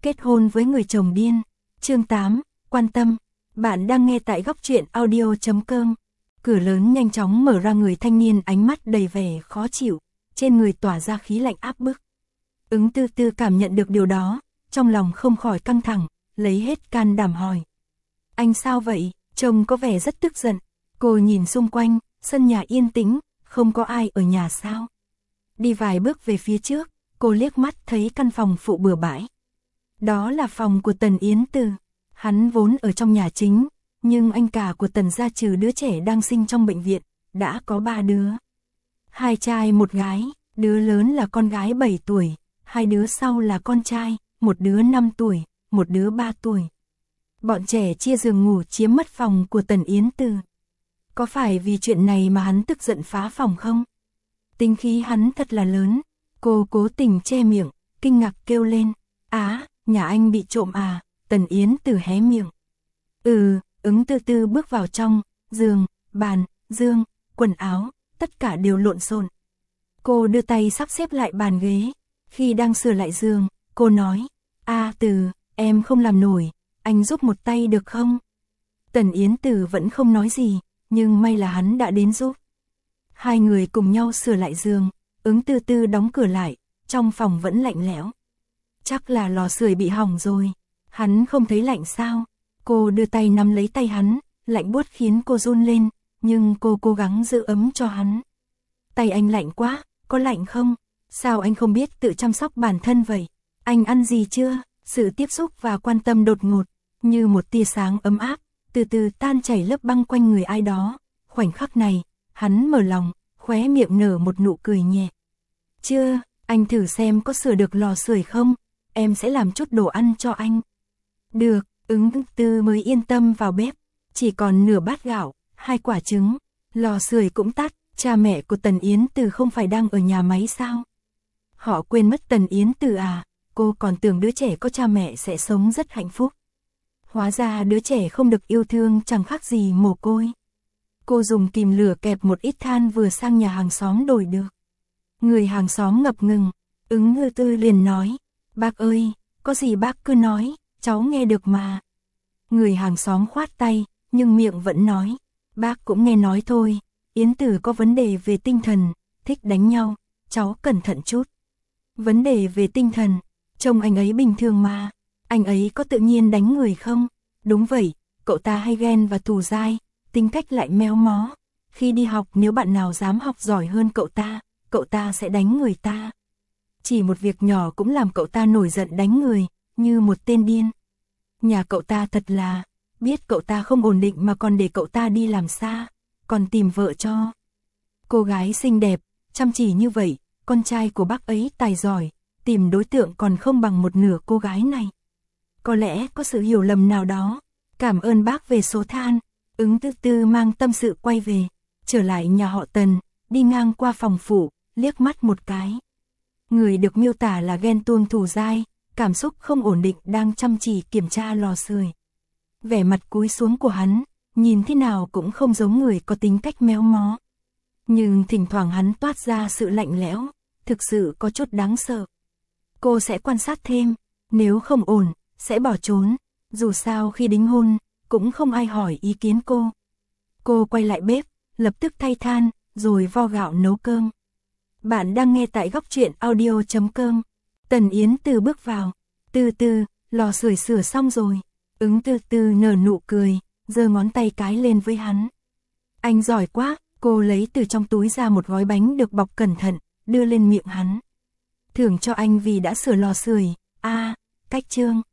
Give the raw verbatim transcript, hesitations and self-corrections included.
kết hôn với người chồng điên. Chương tám, quan tâm. Bạn đang nghe tại góc truyện audio chấm com. Cửa lớn nhanh chóng mở ra, người thanh niên ánh mắt đầy vẻ khó chịu, trên người tỏa ra khí lạnh áp bức. Ứng Tư Tư cảm nhận được điều đó, trong lòng không khỏi căng thẳng, lấy hết can đảm hỏi. Anh sao vậy? Trông có vẻ rất tức giận. Cô nhìn xung quanh, sân nhà yên tĩnh, không có ai ở nhà sao? Đi vài bước về phía trước, cô liếc mắt thấy căn phòng phụ bừa bãi. Đó là phòng của Tần Yến Từ. Hắn vốn ở trong nhà chính, nhưng anh cả của Tần gia trừ đứa trẻ đang sinh trong bệnh viện, đã có ba đứa. Hai trai một gái, đứa lớn là con gái bảy tuổi, hai đứa sau là con trai, một đứa năm tuổi, một đứa ba tuổi. Bọn trẻ chia giường ngủ chiếm mất phòng của Tần Yến Từ. Có phải vì chuyện này mà hắn tức giận phá phòng không? Tính khí hắn thật là lớn. Cô cố tình che miệng, kinh ngạc kêu lên. Á, nhà anh bị trộm à? Tần Yến Từ hé miệng. Ừ, Ứng Tư Tư bước vào trong, giường, bàn, giường, quần áo, tất cả đều lộn xộn. Cô đưa tay sắp xếp lại bàn ghế. Khi đang sửa lại giường, cô nói. A Từ, em không làm nổi, anh giúp một tay được không? Tần Yến Từ vẫn không nói gì, nhưng may là hắn đã đến giúp. Hai người cùng nhau sửa lại giường, Ứng Tư Tư đóng cửa lại, trong phòng vẫn lạnh lẽo. Chắc là lò sưởi bị hỏng rồi. Hắn không thấy lạnh sao? Cô đưa tay nắm lấy tay hắn, lạnh buốt khiến cô run lên, nhưng cô cố gắng giữ ấm cho hắn. Tay anh lạnh quá, có lạnh không? Sao anh không biết tự chăm sóc bản thân vậy? Anh ăn gì chưa? Sự tiếp xúc và quan tâm đột ngột, như một tia sáng ấm áp, từ từ tan chảy lớp băng quanh người ai đó. Khoảnh khắc này, hắn mở lòng, khóe miệng nở một nụ cười nhẹ. Chưa, anh thử xem có sửa được lò sưởi không? Em sẽ làm chút đồ ăn cho anh. Được, Ứng Tư mới yên tâm vào bếp. Chỉ còn nửa bát gạo, hai quả trứng. Lò sưởi cũng tắt. Cha mẹ của Tần Yến Từ không phải đang ở nhà máy sao? Họ quên mất Tần Yến Từ à? Cô còn tưởng đứa trẻ có cha mẹ sẽ sống rất hạnh phúc. Hóa ra đứa trẻ không được yêu thương chẳng khác gì mồ côi. Cô dùng kìm lửa kẹp một ít than vừa sang nhà hàng xóm đổi được. Người hàng xóm ngập ngừng. Ứng Tư liền nói. Bác ơi, có gì bác cứ nói, cháu nghe được mà. Người hàng xóm khoát tay, nhưng miệng vẫn nói. Bác cũng nghe nói thôi. Yến Từ có vấn đề về tinh thần, thích đánh nhau, cháu cẩn thận chút. Vấn đề về tinh thần, trông anh ấy bình thường mà, anh ấy có tự nhiên đánh người không? Đúng vậy, cậu ta hay ghen và thù dai, tính cách lại méo mó. Khi đi học nếu bạn nào dám học giỏi hơn cậu ta, cậu ta sẽ đánh người ta. Chỉ một việc nhỏ cũng làm cậu ta nổi giận đánh người, như một tên điên. Nhà cậu ta thật là, biết cậu ta không ổn định mà còn để cậu ta đi làm xa. Còn tìm vợ cho. Cô gái xinh đẹp, chăm chỉ như vậy, con trai của bác ấy tài giỏi, tìm đối tượng còn không bằng một nửa cô gái này. Có lẽ có sự hiểu lầm nào đó. Cảm ơn bác về số than. Ứng Tư Tư mang tâm sự quay về, trở lại nhà họ Tần, đi ngang qua phòng phụ, liếc mắt một cái. Người được miêu tả là ghen tuông thù dai, cảm xúc không ổn định đang chăm chỉ kiểm tra lò sưởi. Vẻ mặt cúi xuống của hắn, nhìn thế nào cũng không giống người có tính cách méo mó. Nhưng thỉnh thoảng hắn toát ra sự lạnh lẽo, thực sự có chút đáng sợ. Cô sẽ quan sát thêm, nếu không ổn, sẽ bỏ trốn. Dù sao khi đính hôn, cũng không ai hỏi ý kiến cô. Cô quay lại bếp, lập tức thay than, rồi vo gạo nấu cơm. Bạn đang nghe tại góc truyện audio chấm com. Tần Yến Từ bước vào. Từ từ, lò sưởi sửa xong rồi. Ứng Tư Tư nở nụ cười, giơ ngón tay cái lên với hắn. Anh giỏi quá, cô lấy từ trong túi ra một gói bánh được bọc cẩn thận, đưa lên miệng hắn. Thưởng cho anh vì đã sửa lò sưởi. A, cách trương.